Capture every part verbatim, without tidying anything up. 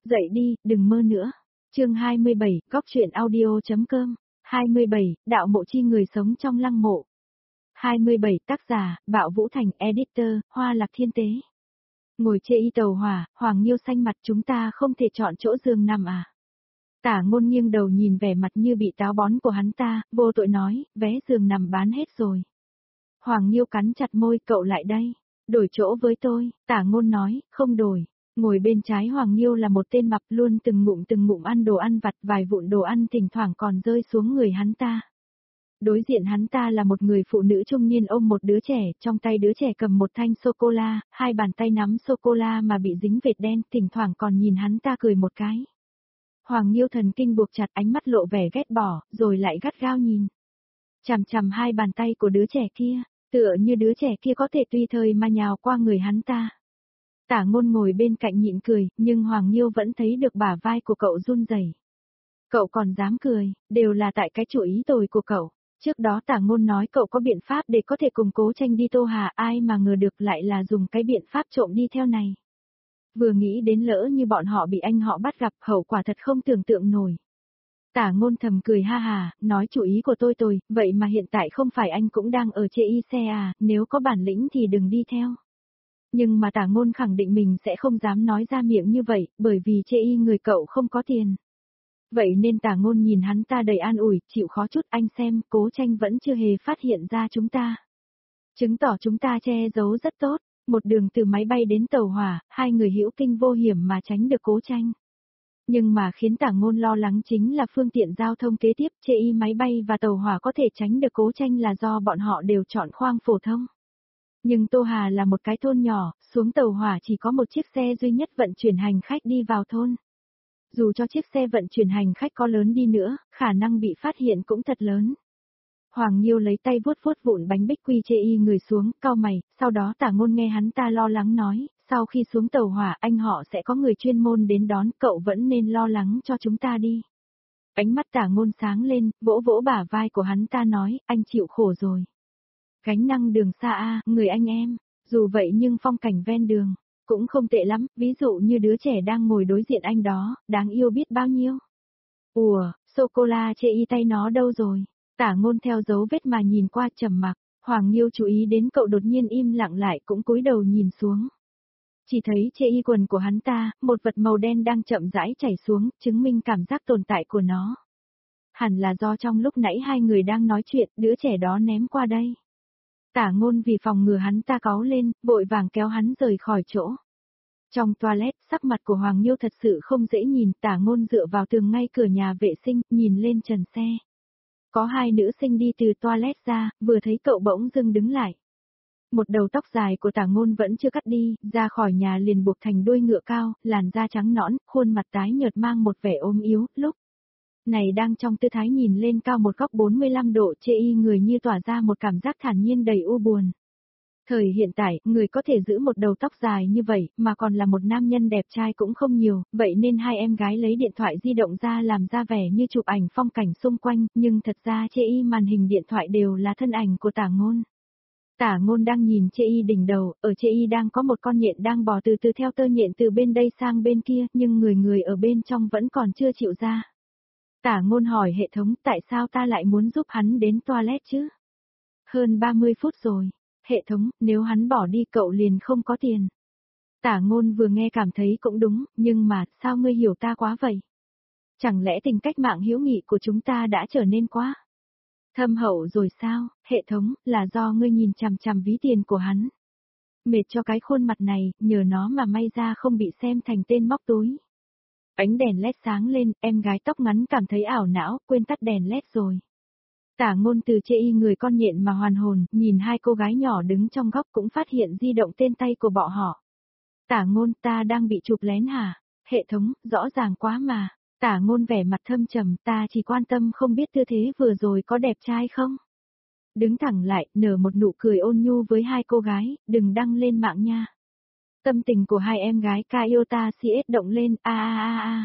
Dậy đi, đừng mơ nữa. Chương hai mươi bảy, góc truyện audio chấm com. hai mươi bảy, đạo mộ chi người sống trong lăng mộ. hai mươi bảy, tác giả, Bạo Vũ Thành, editor, Hoa Lạc Thiên Tế. Ngồi chê y tàu hỏa, Hoàng Nhiêu xanh mặt, chúng ta không thể chọn chỗ giường nằm à? Tả Ngôn nghiêng đầu nhìn vẻ mặt như bị táo bón của hắn ta, vô tội nói, vé giường nằm bán hết rồi. Hoàng Nhiêu cắn chặt môi, cậu lại đây. Đổi chỗ với tôi, Tả Ngôn nói, không đổi. Ngồi bên trái Hoàng Nhiêu là một tên mập, luôn từng ngụm từng ngụm ăn đồ ăn vặt, vài vụn đồ ăn thỉnh thoảng còn rơi xuống người hắn ta. Đối diện hắn ta là một người phụ nữ trung niên ôm một đứa trẻ, trong tay đứa trẻ cầm một thanh sô-cô-la, hai bàn tay nắm sô-cô-la mà bị dính vệt đen, thỉnh thoảng còn nhìn hắn ta cười một cái. Hoàng Nhiêu thần kinh buộc chặt, ánh mắt lộ vẻ ghét bỏ, rồi lại gắt gao nhìn. Chằm chằm hai bàn tay của đứa trẻ kia, tựa như đứa trẻ kia có thể tùy thời mà nhào qua người hắn ta. Tả Ngôn ngồi bên cạnh nhịn cười, nhưng Hoàng Nhiêu vẫn thấy được bả vai của cậu run rẩy. Cậu còn dám cười, đều là tại cái chủ ý tồi của cậu. Trước đó Tả Ngôn nói cậu có biện pháp để có thể cùng Cố Tranh đi Tô Hà, ai mà ngờ được lại là dùng cái biện pháp trộm đi theo này. Vừa nghĩ đến lỡ như bọn họ bị anh họ bắt gặp, hậu quả thật không tưởng tượng nổi. Tả Ngôn thầm cười ha hà, nói chủ ý của tôi tồi, vậy mà hiện tại không phải anh cũng đang ở chê y xe à, nếu có bản lĩnh thì đừng đi theo. Nhưng mà Tả Ngôn khẳng định mình sẽ không dám nói ra miệng như vậy, bởi vì chê y người cậu không có tiền. Vậy nên Tả Ngôn nhìn hắn ta đầy an ủi, chịu khó chút, anh xem, Cố Tranh vẫn chưa hề phát hiện ra chúng ta. Chứng tỏ chúng ta che giấu rất tốt, một đường từ máy bay đến tàu hỏa, hai người hữu kinh vô hiểm mà tránh được Cố Tranh. Nhưng mà khiến Tả Ngôn lo lắng chính là phương tiện giao thông kế tiếp, chê y máy bay và tàu hỏa có thể tránh được Cố Tranh là do bọn họ đều chọn khoang phổ thông. Nhưng Tô Hà là một cái thôn nhỏ, xuống tàu hỏa chỉ có một chiếc xe duy nhất vận chuyển hành khách đi vào thôn. Dù cho chiếc xe vận chuyển hành khách có lớn đi nữa, khả năng bị phát hiện cũng thật lớn. Hoàng Nhiêu lấy tay vuốt vuốt vụn bánh bích quy chê y người xuống, cau mày, sau đó Tả Ngôn nghe hắn ta lo lắng nói, sau khi xuống tàu hỏa anh họ sẽ có người chuyên môn đến đón, cậu vẫn nên lo lắng cho chúng ta đi. Ánh mắt Tả Ngôn sáng lên, vỗ vỗ bả vai của hắn ta nói, anh chịu khổ rồi. Gánh năng đường xa a, người anh em, dù vậy nhưng phong cảnh ven đường cũng không tệ lắm, ví dụ như đứa trẻ đang ngồi đối diện anh đó, đáng yêu biết bao nhiêu. Ủa, sô-cô-la chê y tay nó đâu rồi? Tả Ngôn theo dấu vết mà nhìn qua trầm mặc, Hoàng Nhiêu chú ý đến cậu đột nhiên im lặng lại cũng cúi đầu nhìn xuống. Chỉ thấy chê y quần của hắn ta, một vật màu đen đang chậm rãi chảy xuống, chứng minh cảm giác tồn tại của nó. Hẳn là do trong lúc nãy hai người đang nói chuyện, đứa trẻ đó ném qua đây. Tả Ngôn vì phòng ngừa hắn ta cáu lên, vội vàng kéo hắn rời khỏi chỗ. Trong toilet, sắc mặt của Hoàng Nhiêu thật sự không dễ nhìn, Tả Ngôn dựa vào tường ngay cửa nhà vệ sinh, nhìn lên trần xe. Có hai nữ sinh đi từ toilet ra, vừa thấy cậu bỗng dưng đứng lại. Một đầu tóc dài của Tả Ngôn vẫn chưa cắt đi, ra khỏi nhà liền buộc thành đuôi ngựa cao, làn da trắng nõn, khuôn mặt tái nhợt mang một vẻ ốm yếu, lúc này đang trong tư thái nhìn lên cao một góc bốn mươi lăm độ, chê y người như tỏa ra một cảm giác thản nhiên đầy u buồn. Thời hiện tại, người có thể giữ một đầu tóc dài như vậy, mà còn là một nam nhân đẹp trai cũng không nhiều, vậy nên hai em gái lấy điện thoại di động ra làm ra vẻ như chụp ảnh phong cảnh xung quanh, nhưng thật ra chê y màn hình điện thoại đều là thân ảnh của Tả Ngôn. Tả Ngôn đang nhìn chê y đỉnh đầu, ở chê y đang có một con nhện đang bò từ từ theo tơ nhện từ bên đây sang bên kia, nhưng người người ở bên trong vẫn còn chưa chịu ra. Tả Ngôn hỏi hệ thống, tại sao ta lại muốn giúp hắn đến toilet chứ? Hơn ba mươi phút rồi. Hệ thống, nếu hắn bỏ đi cậu liền không có tiền. Tả Ngôn vừa nghe cảm thấy cũng đúng, nhưng mà, sao ngươi hiểu ta quá vậy? Chẳng lẽ tình cách mạng hữu nghị của chúng ta đã trở nên quá thâm hậu rồi sao? Hệ thống, là do ngươi nhìn chằm chằm ví tiền của hắn. Mệt cho cái khuôn mặt này, nhờ nó mà may ra không bị xem thành tên móc túi. Ánh đèn led sáng lên, em gái tóc ngắn cảm thấy ảo não, quên tắt đèn led rồi. Tả Ngôn từ chê y người con nhện mà hoàn hồn, nhìn hai cô gái nhỏ đứng trong góc cũng phát hiện di động tên tay của bọn họ. Tả Ngôn, ta đang bị chụp lén hả? Hệ thống, rõ ràng quá mà. Tả Ngôn vẻ mặt thâm trầm, ta chỉ quan tâm không biết tư thế vừa rồi có đẹp trai không? Đứng thẳng lại, nở một nụ cười ôn nhu với hai cô gái, đừng đăng lên mạng nha. Tâm tình của hai em gái Kayota xê ét động lên, a a a a.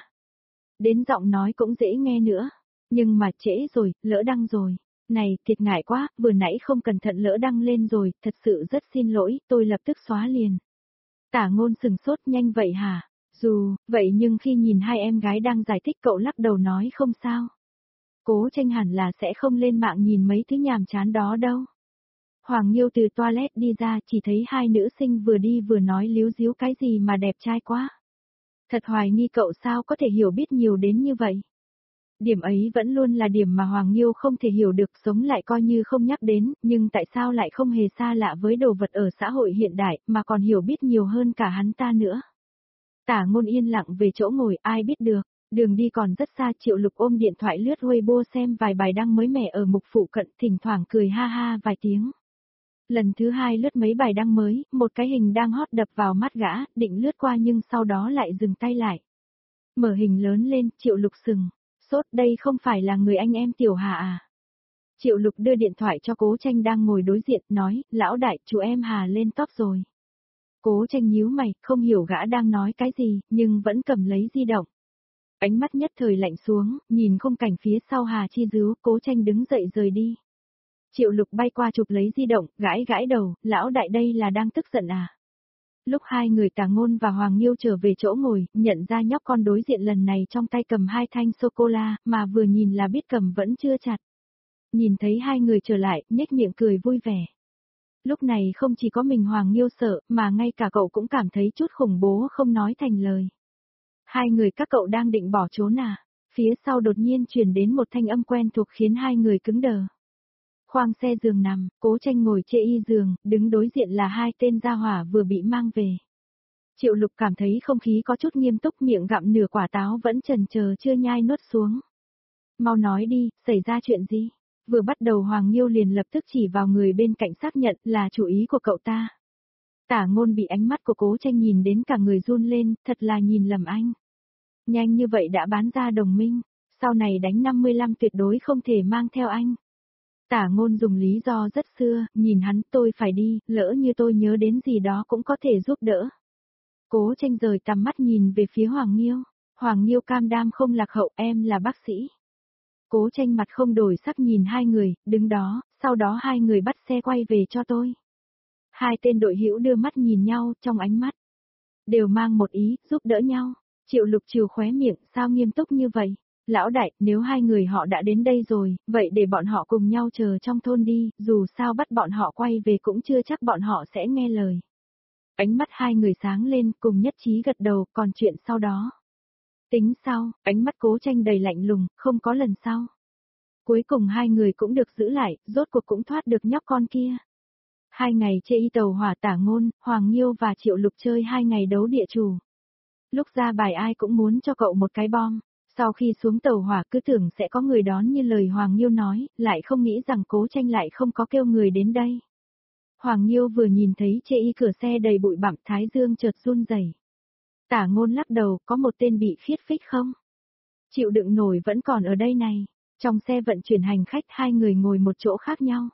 Đến giọng nói cũng dễ nghe nữa. Nhưng mà trễ rồi, lỡ đăng rồi. Này, thiệt ngại quá, vừa nãy không cẩn thận lỡ đăng lên rồi, thật sự rất xin lỗi, tôi lập tức xóa liền. Tả Ngôn sừng sốt, nhanh vậy hả? Dù, vậy nhưng khi nhìn hai em gái đang giải thích cậu lắc đầu nói không sao. Cố Tranh hẳn là sẽ không lên mạng nhìn mấy thứ nhàm chán đó đâu. Hoàng Nghiêu từ toilet đi ra chỉ thấy hai nữ sinh vừa đi vừa nói líu díu cái gì mà đẹp trai quá. Thật hoài nghi cậu sao có thể hiểu biết nhiều đến như vậy. Điểm ấy vẫn luôn là điểm mà Hoàng Nghiêu không thể hiểu được, sống lại coi như không nhắc đến, nhưng tại sao lại không hề xa lạ với đồ vật ở xã hội hiện đại mà còn hiểu biết nhiều hơn cả hắn ta nữa. Tả Ngôn yên lặng về chỗ ngồi, ai biết được, đường đi còn rất xa. Triệu Lục ôm điện thoại lướt Weibo xem vài bài đăng mới mẻ ở mục phụ cận, thỉnh thoảng cười ha ha vài tiếng. Lần thứ hai lướt mấy bài đăng mới, một cái hình đang hot đập vào mắt gã, định lướt qua nhưng sau đó lại dừng tay lại. Mở hình lớn lên, Triệu Lục sừng, sốt, đây không phải là người anh em Tiểu Hà à? Triệu Lục đưa điện thoại cho Cố Tranh đang ngồi đối diện, nói, lão đại, chú em Hà lên top rồi. Cố Tranh nhíu mày, không hiểu gã đang nói cái gì, nhưng vẫn cầm lấy di động. Ánh mắt nhất thời lạnh xuống, nhìn khung cảnh phía sau Hà Chi Dứu, Cố Tranh đứng dậy rời đi. Triệu Lục bay qua chụp lấy di động, gãi gãi đầu, lão đại đây là đang tức giận à? Lúc hai người Tả Ngôn và Hoàng Nghiêu trở về chỗ ngồi, nhận ra nhóc con đối diện lần này trong tay cầm hai thanh sô-cô-la, mà vừa nhìn là biết cầm vẫn chưa chặt. Nhìn thấy hai người trở lại, nhếch miệng cười vui vẻ. Lúc này không chỉ có mình Hoàng Nghiêu sợ, mà ngay cả cậu cũng cảm thấy chút khủng bố không nói thành lời. Hai người các cậu đang định bỏ trốn à? Phía sau đột nhiên truyền đến một thanh âm quen thuộc khiến hai người cứng đờ. Khoang xe giường nằm, Cố Tranh ngồi chê y giường, đứng đối diện là hai tên gia hỏa vừa bị mang về. Triệu Lục cảm thấy không khí có chút nghiêm túc, miệng gặm nửa quả táo vẫn chần chờ chưa nhai nuốt xuống. Mau nói đi, xảy ra chuyện gì? Vừa bắt đầu Hoàng Nghiêu liền lập tức chỉ vào người bên cạnh xác nhận là chủ ý của cậu ta. Tả Ngôn bị ánh mắt của Cố Tranh nhìn đến cả người run lên, thật là nhìn lầm anh. Nhanh như vậy đã bán ra đồng minh, sau này đánh năm mươi lăm tuyệt đối không thể mang theo anh. Tả Ngôn dùng lý do rất xưa, nhìn hắn, tôi phải đi, lỡ như tôi nhớ đến gì đó cũng có thể giúp đỡ. Cố Tranh rời tầm mắt nhìn về phía Hoàng Nghiêu, Hoàng Nghiêu cam đam không lạc hậu, em là bác sĩ. Cố Tranh mặt không đổi sắc nhìn hai người, đứng đó, sau đó hai người bắt xe quay về cho tôi. Hai tên đội hữu đưa mắt nhìn nhau, trong ánh mắt đều mang một ý, giúp đỡ nhau. Triệu Lục trừ khóe miệng, sao nghiêm túc như vậy? Lão đại, nếu hai người họ đã đến đây rồi, vậy để bọn họ cùng nhau chờ trong thôn đi, dù sao bắt bọn họ quay về cũng chưa chắc bọn họ sẽ nghe lời. Ánh mắt hai người sáng lên, cùng nhất trí gật đầu, còn chuyện sau đó. Tính sau, ánh mắt Cố Tranh đầy lạnh lùng, không có lần sau. Cuối cùng hai người cũng được giữ lại, rốt cuộc cũng thoát được nhóc con kia. Hai ngày chê y tàu hỏa Tả Ngôn, Hoàng Nghiêu và Triệu Lục chơi hai ngày đấu địa chủ. Lúc ra bài ai cũng muốn cho cậu một cái bom. Sau khi xuống tàu hỏa cứ tưởng sẽ có người đón như lời Hoàng Nghiêu nói, lại không nghĩ rằng Cố Tranh lại không có kêu người đến đây. Hoàng Nghiêu vừa nhìn thấy chê y cửa xe đầy bụi bặm, thái dương chợt run rẩy. Tả Ngôn lắc đầu, có một tên bị khiết phích không? Chịu đựng nổi vẫn còn ở đây này. Trong xe vận chuyển hành khách hai người ngồi một chỗ khác nhau.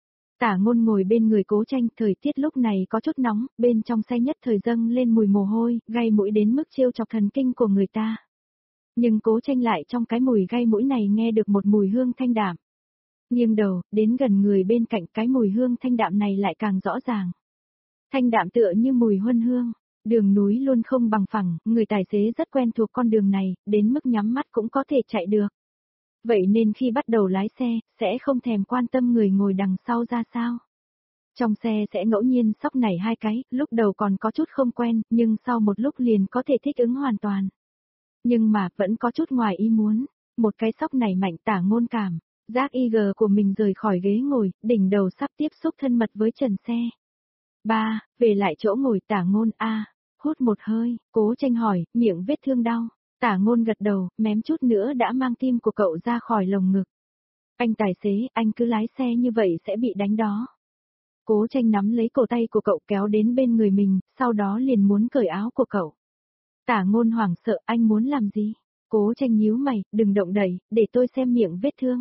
Tả Ngôn ngồi bên người Cố Tranh, thời tiết lúc này có chút nóng, bên trong xe nhất thời dâng lên mùi mồ hôi, gai mũi đến mức trêu chọc thần kinh của người ta. Nhưng Cố Tranh lại trong cái mùi gai mũi này nghe được một mùi hương thanh đạm. Nghiêng đầu, đến gần người bên cạnh, cái mùi hương thanh đạm này lại càng rõ ràng. Thanh đạm tựa như mùi huân hương, đường núi luôn không bằng phẳng, người tài xế rất quen thuộc con đường này, đến mức nhắm mắt cũng có thể chạy được. Vậy nên khi bắt đầu lái xe, sẽ không thèm quan tâm người ngồi đằng sau ra sao. Trong xe sẽ ngẫu nhiên sóc nảy hai cái, lúc đầu còn có chút không quen, nhưng sau một lúc liền có thể thích ứng hoàn toàn. Nhưng mà vẫn có chút ngoài ý muốn, một cái sóc nảy mạnh Tả Ngôn cảm, giác i giê của mình rời khỏi ghế ngồi, đỉnh đầu sắp tiếp xúc thân mật với trần xe. Ba, về lại chỗ ngồi Tả Ngôn a, hút một hơi, Cố Tranh hỏi, miệng vết thương đau. Tả Ngôn gật đầu, mém chút nữa đã mang tim của cậu ra khỏi lồng ngực. Anh tài xế, anh cứ lái xe như vậy sẽ bị đánh đó. Cố Tranh nắm lấy cổ tay của cậu kéo đến bên người mình, sau đó liền muốn cởi áo của cậu. Tả Ngôn hoảng sợ, anh muốn làm gì? Cố Tranh nhíu mày, đừng động đậy, để tôi xem miệng vết thương.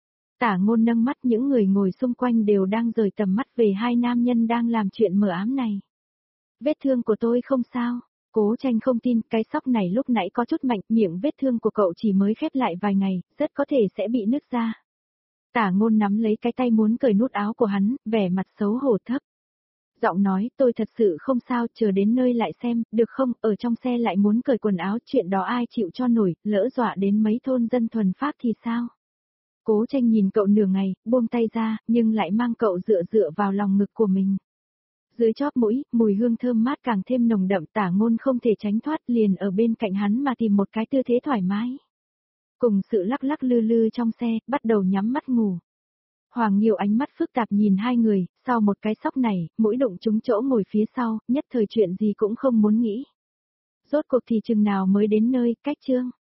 Tả Ngôn nâng mắt, những người ngồi xung quanh đều đang rời tầm mắt về hai nam nhân đang làm chuyện mờ ám này. Vết thương của tôi không sao. Cố Tranh không tin, cái sóc này lúc nãy có chút mạnh, miệng vết thương của cậu chỉ mới khép lại vài ngày, rất có thể sẽ bị nứt ra. Tả Ngôn nắm lấy cái tay muốn cởi nút áo của hắn, vẻ mặt xấu hổ thấp Giọng nói, tôi thật sự không sao, chờ đến nơi lại xem, được không, ở trong xe lại muốn cởi quần áo, chuyện đó ai chịu cho nổi, lỡ dọa đến mấy thôn dân thuần Pháp thì sao? Cố Tranh nhìn cậu nửa ngày, buông tay ra, nhưng lại mang cậu dựa dựa vào lòng ngực của mình. Dưới chóp mũi, mùi hương thơm mát càng thêm nồng đậm, Tả Ngôn không thể tránh thoát, liền ở bên cạnh hắn mà tìm một cái tư thế thoải mái. Cùng sự lắc lắc lư lư trong xe, bắt đầu nhắm mắt ngủ. Hoàng Nghiêu ánh mắt phức tạp nhìn hai người, sau một cái sóc này, mũi đụng trúng chỗ ngồi phía sau, nhất thời chuyện gì cũng không muốn nghĩ. Rốt cuộc thì chừng nào mới đến nơi, cách Trương